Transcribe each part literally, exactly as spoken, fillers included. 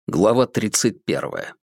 Глава тридцать первая.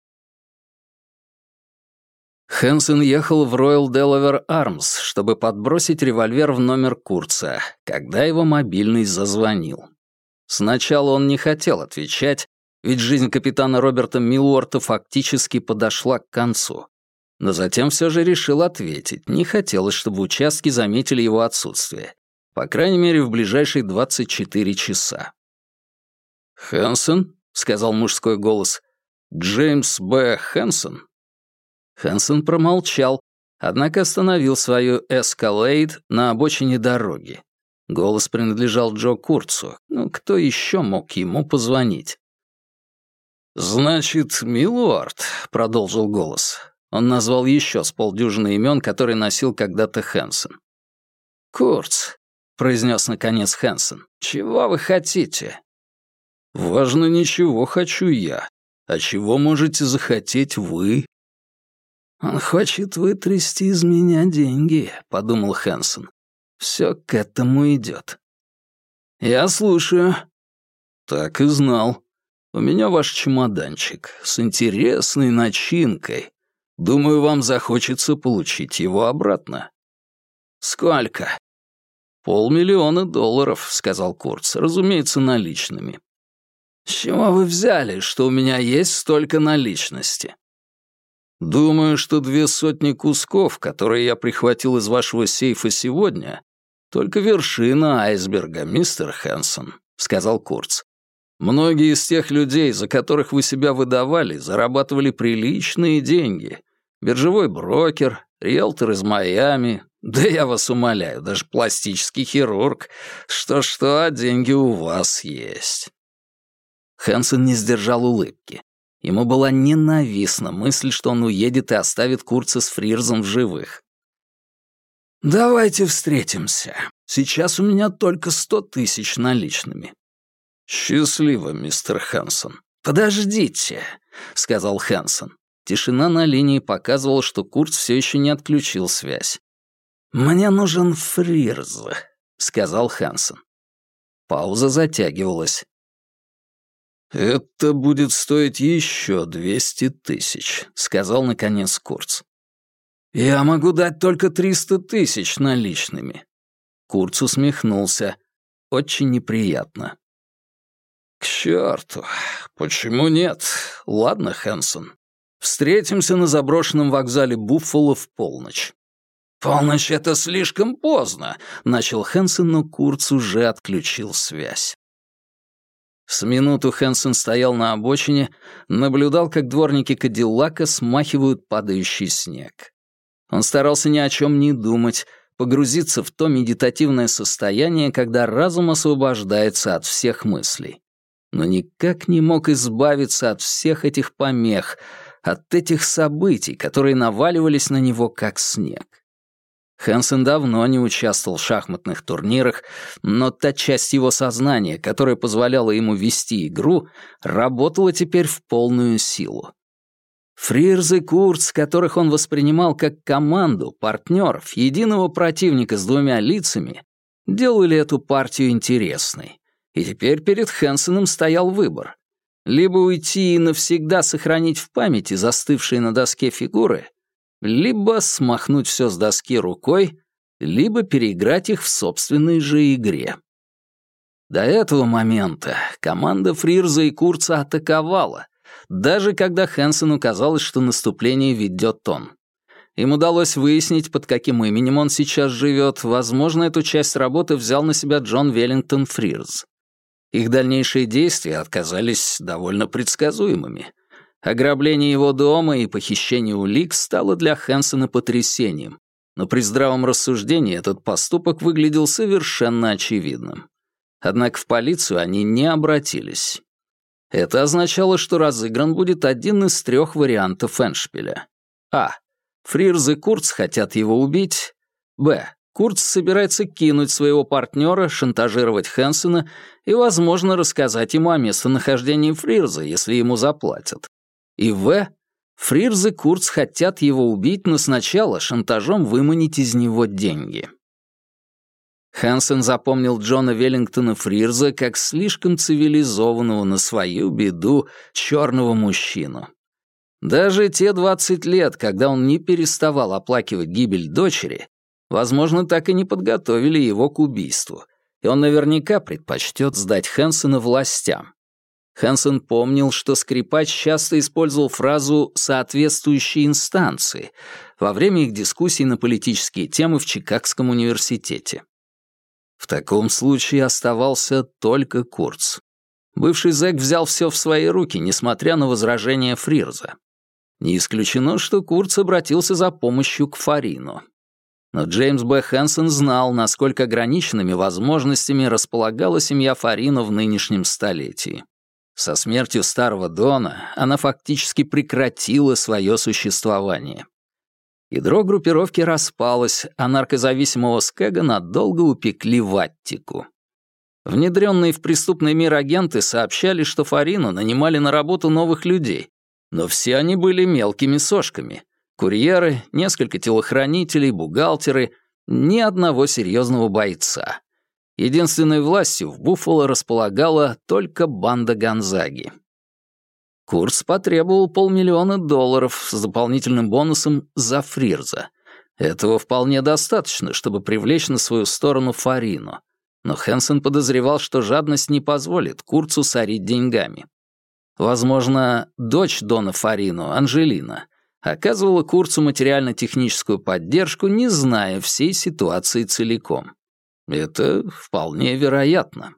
Хэнсон ехал в Royal Delaware Arms, чтобы подбросить револьвер в номер Курца, когда его мобильный зазвонил. Сначала он не хотел отвечать, ведь жизнь капитана Роберта Милуорта фактически подошла к концу. Но затем все же решил ответить, не хотелось, чтобы в участке заметили его отсутствие. По крайней мере, в ближайшие двадцать четыре часа. «Хэнсон?» — сказал мужской голос. «Джеймс Б. Хэнсон?» Хэнсон промолчал, однако остановил свою «Эскалейд» на обочине дороги. Голос принадлежал Джо Курцу. Ну, кто еще мог ему позвонить? «Значит, Милуорд», — продолжил голос. Он назвал еще с полдюжины имен, которые носил когда-то Хэнсон. «Курц», — произнес наконец Хэнсон, — «чего вы хотите?» «Важно, не чего хочу я, а чего можете захотеть вы». «Он хочет вытрясти из меня деньги», — подумал Хэнсон. «Все к этому идет». «Я слушаю». «Так и знал. У меня ваш чемоданчик с интересной начинкой. Думаю, вам захочется получить его обратно». «Сколько?» «Полмиллиона долларов», — сказал Курц, разумеется, наличными. «С чего вы взяли, что у меня есть столько наличности?» «Думаю, что две сотни кусков, которые я прихватил из вашего сейфа сегодня, только вершина айсберга, мистер Хэнсон», — сказал Курц. «Многие из тех людей, за которых вы себя выдавали, зарабатывали приличные деньги. Биржевой брокер, риэлтор из Майами, да я вас умоляю, даже пластический хирург. Что-что, а деньги у вас есть». Хэнсон не сдержал улыбки. Ему была ненавистна мысль, что он уедет и оставит Курца с Фрирзом в живых. «Давайте встретимся. Сейчас у меня только сто тысяч наличными». «Счастливо, мистер Хэнсон». «Подождите», — сказал Хэнсон. Тишина на линии показывала, что Курц все еще не отключил связь. «Мне нужен Фрирз», — сказал Хэнсон. Пауза затягивалась. «Это будет стоить еще двести тысяч», — сказал наконец Курц. «Я могу дать только триста тысяч наличными». Курц усмехнулся. Очень неприятно. «К черту! Почему нет? Ладно, Хэнсон. Встретимся на заброшенном вокзале Буффало в полночь». «Полночь — это слишком поздно», — начал Хэнсон, но Курц уже отключил связь. С минуту Хэнсон стоял на обочине, наблюдал, как дворники Кадиллака смахивают падающий снег. Он старался ни о чем не думать, погрузиться в то медитативное состояние, когда разум освобождается от всех мыслей. Но никак не мог избавиться от всех этих помех, от этих событий, которые наваливались на него как снег. Хэнсон давно не участвовал в шахматных турнирах, но та часть его сознания, которая позволяла ему вести игру, работала теперь в полную силу. Фрирз и Курц, которых он воспринимал как команду, партнеров, единого противника с двумя лицами, делали эту партию интересной. И теперь перед Хэнсоном стоял выбор. Либо уйти и навсегда сохранить в памяти застывшие на доске фигуры, либо смахнуть все с доски рукой, либо переиграть их в собственной же игре. До этого момента команда Фрирза и Курца атаковала, даже когда Хэнсону казалось, что наступление ведет он. Им удалось выяснить, под каким именем он сейчас живет. Возможно, эту часть работы взял на себя Джон Веллингтон Фрирз. Их дальнейшие действия оказались довольно предсказуемыми. Ограбление его дома и похищение улик стало для Хэнсона потрясением, но при здравом рассуждении этот поступок выглядел совершенно очевидным. Однако в полицию они не обратились. Это означало, что разыгран будет один из трех вариантов эндшпиля. А. Фрирз и Курц хотят его убить. Б. Курц собирается кинуть своего партнера, шантажировать Хэнсона и, возможно, рассказать ему о местонахождении Фрирза, если ему заплатят. И В. Фрирз и Курц хотят его убить, но сначала шантажом выманить из него деньги. Хэнсон запомнил Джона Веллингтона Фрирза как слишком цивилизованного на свою беду черного мужчину. Даже те двадцать лет, когда он не переставал оплакивать гибель дочери, возможно, так и не подготовили его к убийству, и он наверняка предпочтет сдать Хэнсона властям. Хэнсон помнил, что скрипач часто использовал фразу «соответствующие инстанции» во время их дискуссий на политические темы в Чикагском университете. В таком случае оставался только Курц. Бывший зэк взял все в свои руки, несмотря на возражения Фрирза. Не исключено, что Курц обратился за помощью к Фарину. Но Джеймс Б. Хэнсон знал, насколько ограниченными возможностями располагала семья Фарино в нынешнем столетии. Со смертью старого Дона она фактически прекратила свое существование. Ядро группировки распалось, а наркозависимого Скэга надолго упекли в Аттику. Внедренные в преступный мир агенты сообщали, что Фарино нанимали на работу новых людей, но все они были мелкими сошками. Курьеры, несколько телохранителей, бухгалтеры, ни одного серьезного бойца. Единственной властью в Буффало располагала только банда Гонзаги. Курц потребовал полмиллиона долларов с дополнительным бонусом за Фрирза. Этого вполне достаточно, чтобы привлечь на свою сторону Фарину. Но Хэнсон подозревал, что жадность не позволит Курцу сорить деньгами. Возможно, дочь Дона Фарино, Анжелина, оказывала Курцу материально-техническую поддержку, не зная всей ситуации целиком. Это вполне вероятно.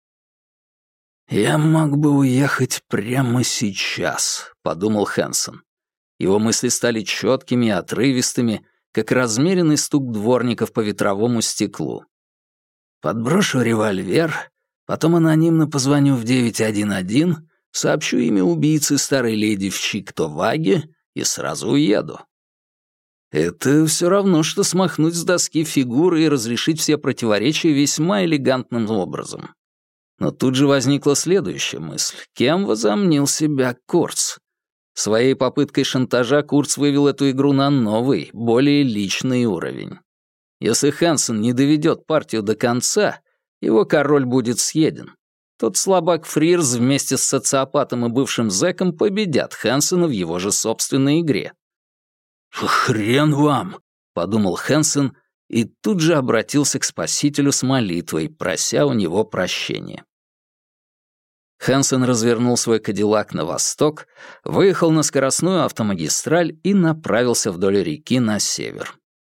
«Я мог бы уехать прямо сейчас», — подумал Хэнсон. Его мысли стали четкими и отрывистыми, как размеренный стук дворников по ветровому стеклу. «Подброшу револьвер, потом анонимно позвоню в девять один один, сообщу имя убийцы старой леди в Чиктоваге и сразу уеду». Это все равно, что смахнуть с доски фигуры и разрешить все противоречия весьма элегантным образом. Но тут же возникла следующая мысль. Кем возомнил себя Курц? Своей попыткой шантажа Курц вывел эту игру на новый, более личный уровень. Если Хэнсон не доведет партию до конца, его король будет съеден. Тот слабак Фрирз вместе с социопатом и бывшим зэком победят Хэнсона в его же собственной игре. «Хрен вам!» — подумал Хэнсон и тут же обратился к Спасителю с молитвой, прося у него прощения. Хэнсон развернул свой кадиллак на восток, выехал на скоростную автомагистраль и направился вдоль реки на север.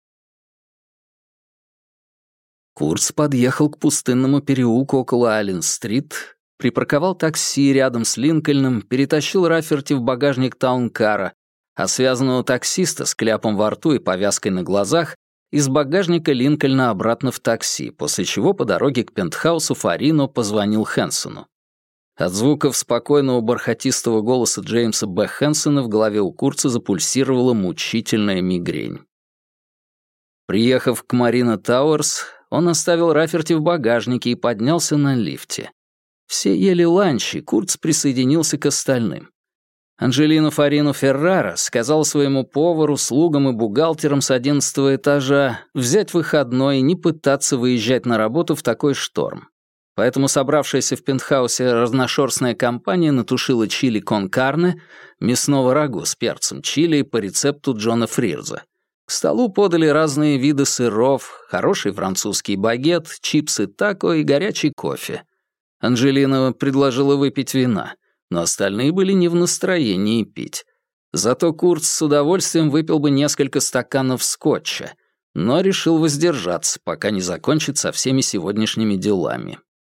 Курц подъехал к пустынному переулку около Аллен-стрит, припарковал такси рядом с Линкольном, перетащил Рафферти в багажник таункара, а связанного таксиста с кляпом во рту и повязкой на глазах из багажника Линкольна обратно в такси, после чего по дороге к пентхаусу Фарино позвонил Хэнсону. От звуков спокойного бархатистого голоса Джеймса Б. Хэнсона в голове у Курца запульсировала мучительная мигрень. Приехав к Марина Тауэрс, он оставил Рафферти в багажнике и поднялся на лифте. Все ели ланч, и Курц присоединился к остальным. Анджелина Фарино Феррара сказала своему повару, слугам и бухгалтерам с одиннадцатого этажа взять выходной и не пытаться выезжать на работу в такой шторм. Поэтому собравшаяся в пентхаусе разношерстная компания натушила чили кон карне, мясного рагу с перцем чили по рецепту Джона Фрирза. К столу подали разные виды сыров, хороший французский багет, чипсы тако и горячий кофе. Анджелина предложила выпить вина, но остальные были не в настроении пить. Зато Курц с удовольствием выпил бы несколько стаканов скотча, но решил воздержаться, пока не закончит со всеми сегодняшними делами.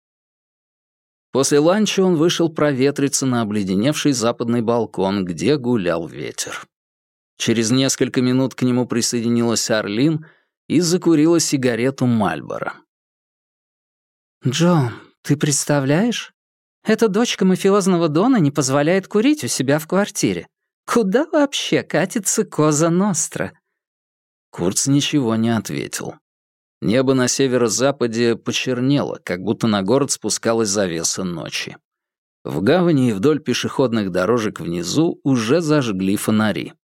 После ланча он вышел проветриться на обледеневший западный балкон, где гулял ветер. Через несколько минут к нему присоединилась Арлин и закурила сигарету Мальборо. «Джон, ты представляешь? Эта дочка мафиозного Дона не позволяет курить у себя в квартире. Куда вообще катится Коза Ностра?» Курц ничего не ответил. Небо на северо-западе почернело, как будто на город спускалась завеса ночи. В гавани и вдоль пешеходных дорожек внизу уже зажгли фонари.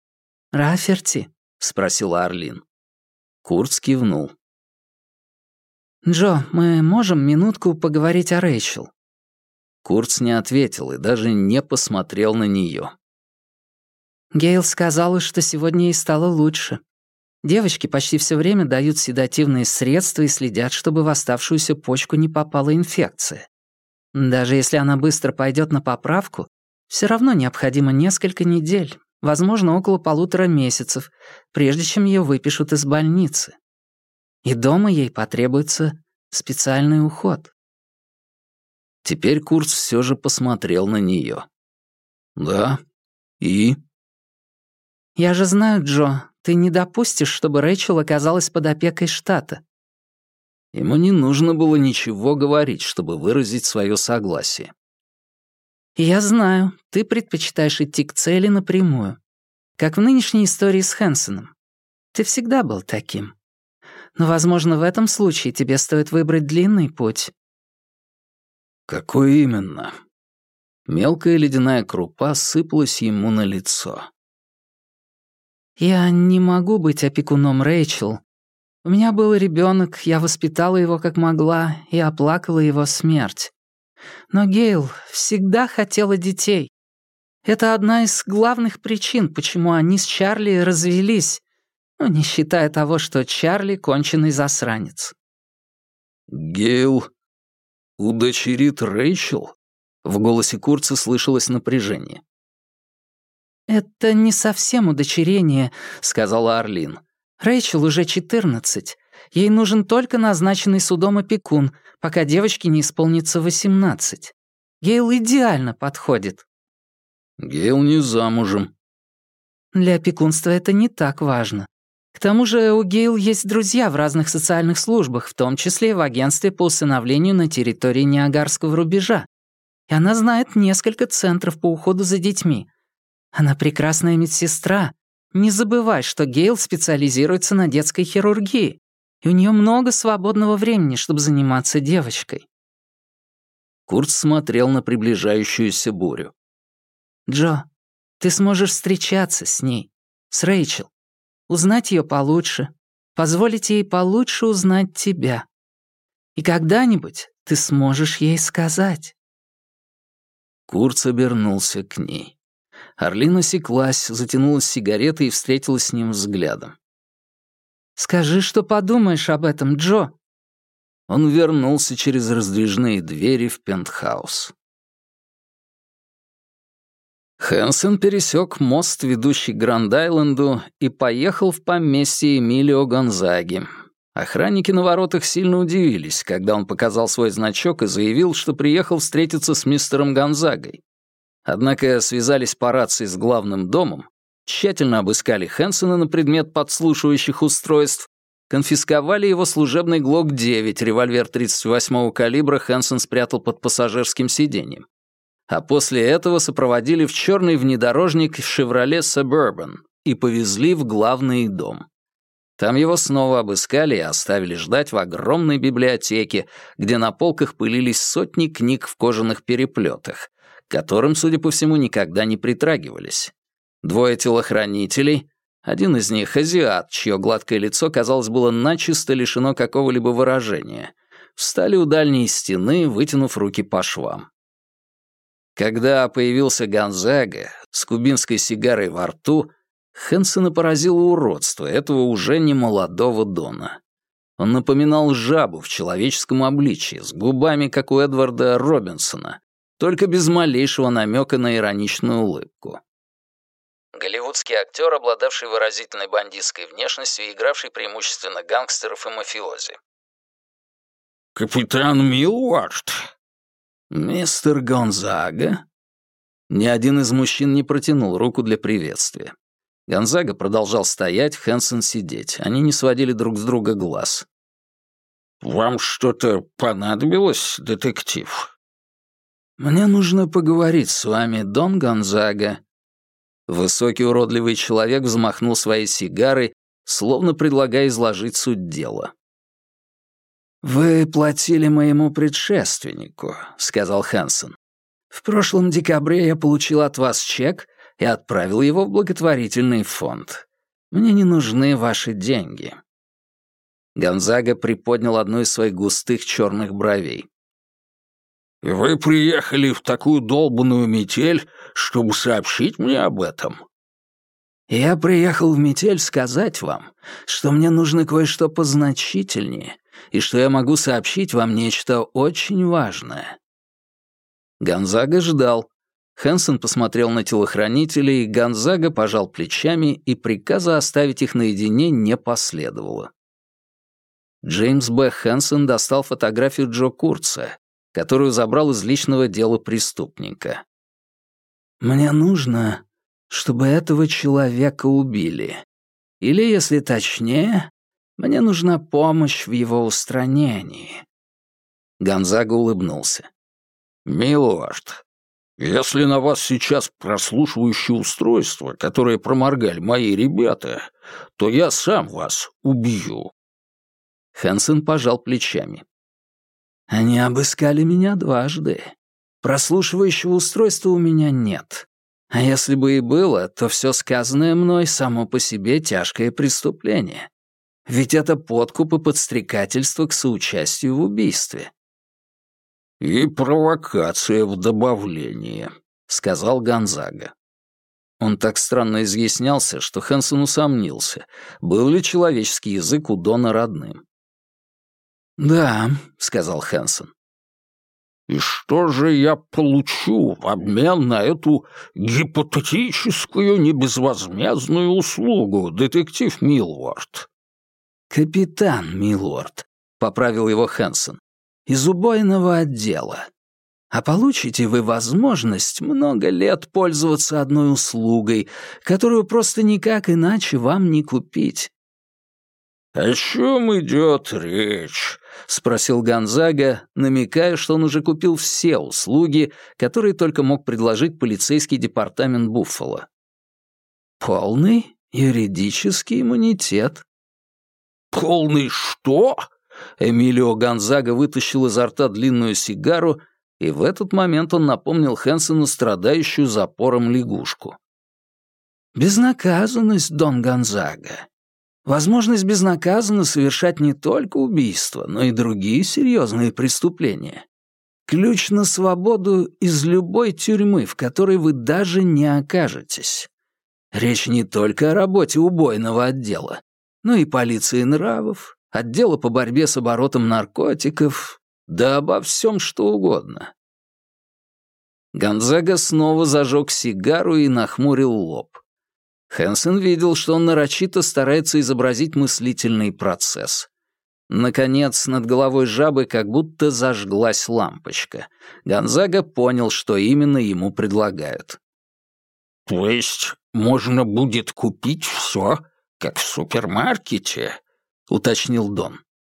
«Рафферти?» — спросила Арлин. Курц кивнул. «Джо, мы можем минутку поговорить о Рэйчел?» Курц не ответил и даже не посмотрел на нее. Гейл сказала, что сегодня ей стало лучше. Девочки почти все время дают седативные средства и следят, чтобы в оставшуюся почку не попала инфекция. Даже если она быстро пойдет на поправку, все равно необходимо несколько недель, возможно, около полутора месяцев, прежде чем ее выпишут из больницы. И дома ей потребуется специальный уход. Теперь Курц все же посмотрел на нее. «Да? И?» «Я же знаю, Джо, ты не допустишь, чтобы Рэйчел оказалась под опекой штата». Ему не нужно было ничего говорить, чтобы выразить свое согласие. «Я знаю, ты предпочитаешь идти к цели напрямую, как в нынешней истории с Хэнсоном. Ты всегда был таким. Но, возможно, в этом случае тебе стоит выбрать длинный путь». «Какой именно?» Мелкая ледяная крупа сыпалась ему на лицо. «Я не могу быть опекуном Рэйчел. У меня был ребенок, я воспитала его как могла и оплакала его смерть. Но Гейл всегда хотела детей. Это одна из главных причин, почему они с Чарли развелись, ну, не считая того, что Чарли — конченый засранец». «Гейл удочерит Рэйчел?» В голосе Курца слышалось напряжение. «Это не совсем удочерение», — сказала Арлин. «Рэйчел уже четырнадцать. Ей нужен только назначенный судом опекун, пока девочке не исполнится восемнадцать. Гейл идеально подходит». «Гейл не замужем». «Для опекунства это не так важно. К тому же у Гейл есть друзья в разных социальных службах, в том числе и в агентстве по усыновлению на территории Ниагарского рубежа. И она знает несколько центров по уходу за детьми. Она прекрасная медсестра. Не забывай, что Гейл специализируется на детской хирургии, и у нее много свободного времени, чтобы заниматься девочкой». Курт смотрел на приближающуюся бурю. «Джо, ты сможешь встречаться с ней, с Рэйчел, узнать ее получше, позволить ей получше узнать тебя. И когда-нибудь ты сможешь ей сказать». Курц обернулся к ней. Арлин осеклась, затянулась сигаретой и встретилась с ним взглядом. «Скажи, что подумаешь об этом, Джо». Он вернулся через раздвижные двери в пентхаус. Хэнсон пересек мост, ведущий к Гранд-Айленду, и поехал в поместье Эмилио Гонзаги. Охранники на воротах сильно удивились, когда он показал свой значок и заявил, что приехал встретиться с мистером Гонзагой. Однако связались по рации с главным домом, тщательно обыскали Хэнсона на предмет подслушивающих устройств, конфисковали его служебный глок девять, револьвер тридцать восьмого калибра Хэнсон спрятал под пассажирским сиденьем. А после этого сопроводили в черный внедорожник «Шевроле Suburban» и повезли в главный дом. Там его снова обыскали и оставили ждать в огромной библиотеке, где на полках пылились сотни книг в кожаных переплетах, к которым, судя по всему, никогда не притрагивались. Двое телохранителей, один из них азиат, чье гладкое лицо, казалось, было начисто лишено какого-либо выражения, встали у дальней стены, вытянув руки по швам. Когда появился Гонзага с кубинской сигарой во рту, Хэнсона поразило уродство этого уже немолодого Дона. Он напоминал жабу в человеческом обличье, с губами, как у Эдварда Робинсона, только без малейшего намека на ироничную улыбку. Голливудский актер, обладавший выразительной бандитской внешностью и игравший преимущественно гангстеров и мафиози. «Капитан Милвард?» «Мистер Гонзага?» Ни один из мужчин не протянул руку для приветствия. Гонзага продолжал стоять, Хэнсон сидеть. Они не сводили друг с друга глаз. «Вам что-то понадобилось, детектив?» «Мне нужно поговорить с вами, Дон Гонзага». Высокий уродливый человек взмахнул своей сигарой, словно предлагая изложить суть дела. «Вы платили моему предшественнику», — сказал Хэнсон. «В прошлом декабре я получил от вас чек и отправил его в благотворительный фонд. Мне не нужны ваши деньги». Гонзага приподнял одну из своих густых черных бровей. «Вы приехали в такую долбанную метель, чтобы сообщить мне об этом?» «Я приехал в метель сказать вам, что мне нужно кое-что позначительнее, и что я могу сообщить вам нечто очень важное». Гонзага ждал. Хэнсон посмотрел на телохранителей, Гонзага пожал плечами, и приказа оставить их наедине не последовало. Джеймс Б. Хэнсон достал фотографию Джо Курца, которую забрал из личного дела преступника. «Мне нужно, чтобы этого человека убили. Или, если точнее, мне нужна помощь в его устранении». Гонзага улыбнулся. «Милорд, если на вас сейчас прослушивающее устройство, которое проморгали мои ребята, то я сам вас убью». Хэнсон пожал плечами. «Они обыскали меня дважды. Прослушивающего устройства у меня нет. А если бы и было, то все сказанное мной само по себе тяжкое преступление. Ведь это подкуп и подстрекательство к соучастию в убийстве». «И провокация в добавление», — сказал Гонзага. Он так странно изъяснялся, что Хэнсон усомнился, был ли человеческий язык у Дона родным. «Да», — сказал Хэнсон. «И что же я получу в обмен на эту гипотетическую небезвозмездную услугу, детектив Милвард?» «Капитан Милорд», — поправил его Хэнсон, — «из убойного отдела. А получите вы возможность много лет пользоваться одной услугой, которую просто никак иначе вам не купить». «О чем идет речь?» — спросил Гонзага, намекая, что он уже купил все услуги, которые только мог предложить полицейский департамент Буффало. «Полный юридический иммунитет». «Полный что?» Эмилио Гонзага вытащил изо рта длинную сигару, и в этот момент он напомнил Хэнсону страдающую запором лягушку. «Безнаказанность, Дон Гонзага. Возможность безнаказанно совершать не только убийства, но и другие серьезные преступления. Ключ на свободу из любой тюрьмы, в которой вы даже не окажетесь. Речь не только о работе убойного отдела, но и полиции нравов, отдела по борьбе с оборотом наркотиков, да обо всем что угодно». Гонзага снова зажег сигару и нахмурил лоб. Хэнсон видел, что он нарочито старается изобразить мыслительный процесс. Наконец, над головой жабы как будто зажглась лампочка. Гонзага понял, что именно ему предлагают. «То есть можно будет купить все, как в супермаркете?» — уточнил Дон.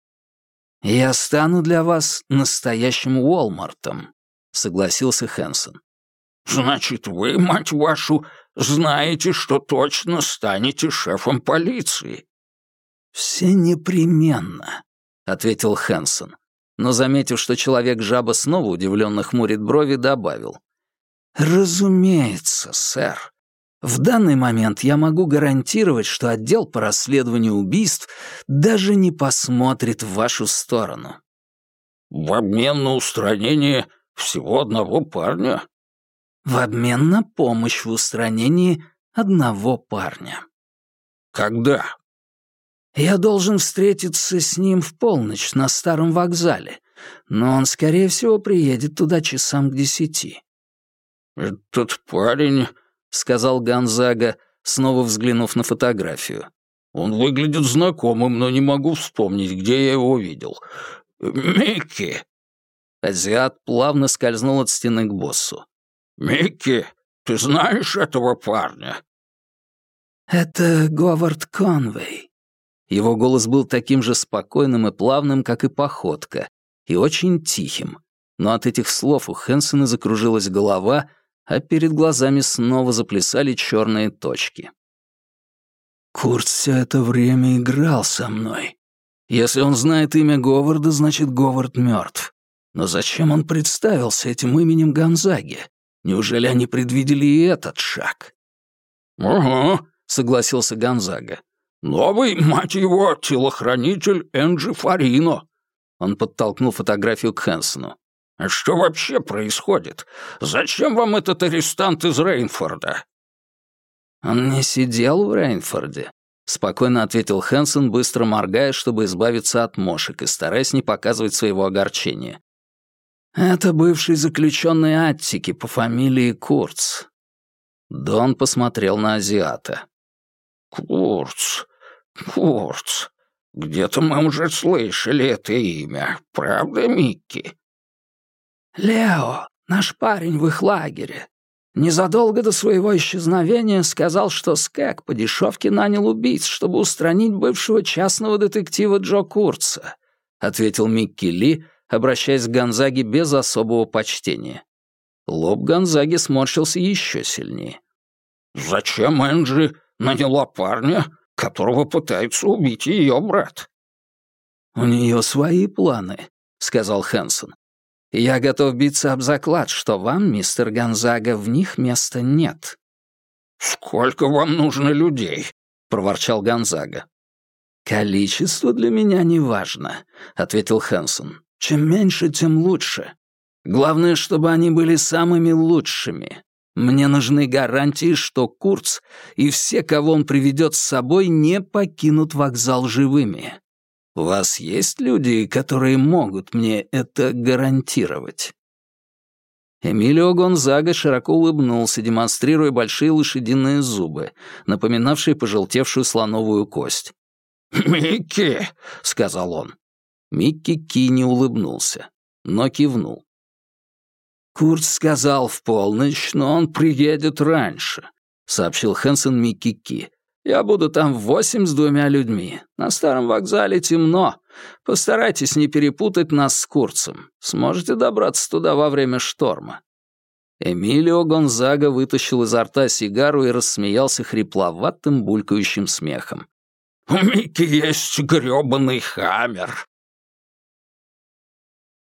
«Я стану для вас настоящим Уолмартом», — согласился Хэнсон. «Значит, вы, мать вашу, знаете, что точно станете шефом полиции?» «Все непременно», — ответил Хэнсон, но, заметив, что человек-жаба снова удивленно хмурит брови, добавил. «Разумеется, сэр. В данный момент я могу гарантировать, что отдел по расследованию убийств даже не посмотрит в вашу сторону». «В обмен на устранение всего одного парня?» «В обмен на помощь в устранении одного парня». «Когда?» «Я должен встретиться с ним в полночь на старом вокзале, но он, скорее всего, приедет туда часам к десяти». «Этот парень», — сказал Гонзага, снова взглянув на фотографию. «Он выглядит знакомым, но не могу вспомнить, где я его видел. Микки!» Азиат плавно скользнул от стены к боссу. «Микки, ты знаешь этого парня?» «Это Говард Конвей». Его голос был таким же спокойным и плавным, как и походка, и очень тихим. Но от этих слов у Хэнсона закружилась голова, а перед глазами снова заплясали черные точки. «Курт все это время играл со мной. Если он знает имя Говарда, значит, Говард мертв. Но зачем он представился этим именем Гонзаги? Неужели они предвидели и этот шаг?» «Угу», — согласился Гонзага. Новый, мать его, телохранитель Энджи Фарино». Он подтолкнул фотографию к Хэнсону. «А что вообще происходит? Зачем вам этот арестант из Рейнфорда?» «Он не сидел в Рейнфорде», — спокойно ответил Хэнсон, быстро моргая, чтобы избавиться от мошек и стараясь не показывать своего огорчения. «Это бывший заключенный Аттики по фамилии Курц». Дон посмотрел на азиата. «Курц, Курц. Где-то мы уже слышали это имя. Правда, Микки?» «Лео, наш парень в их лагере. Незадолго до своего исчезновения сказал, что Скэг по дешевке нанял убийц, чтобы устранить бывшего частного детектива Джо Курца», — ответил Микки Ли, обращаясь к Гонзаге без особого почтения. Лоб Гонзаги сморщился еще сильнее. «Зачем Энджи наняла парня, которого пытается убить ее брат?» «У нее свои планы», — сказал Хэнсон. «Я готов биться об заклад, что вам, мистер Гонзага, в них места нет». «Сколько вам нужно людей?» — проворчал Гонзага. «Количество для меня не важно», — ответил Хэнсон. «Чем меньше, тем лучше. Главное, чтобы они были самыми лучшими. Мне нужны гарантии, что Курц и все, кого он приведет с собой, не покинут вокзал живыми. У вас есть люди, которые могут мне это гарантировать?» Эмилио Гонзага широко улыбнулся, демонстрируя большие лошадиные зубы, напоминавшие пожелтевшую слоновую кость. «Микки!» — сказал он. Микки Ки не улыбнулся, но кивнул. «Курц сказал в полночь, но он приедет раньше», — сообщил Хэнсон Микки Ки. «Я буду там в восемь с двумя людьми. На старом вокзале темно. Постарайтесь не перепутать нас с Курцем. Сможете добраться туда во время шторма». Эмилио Гонзага вытащил изо рта сигару и рассмеялся хрипловатым булькающим смехом. «У Микки есть грёбаный хаммер.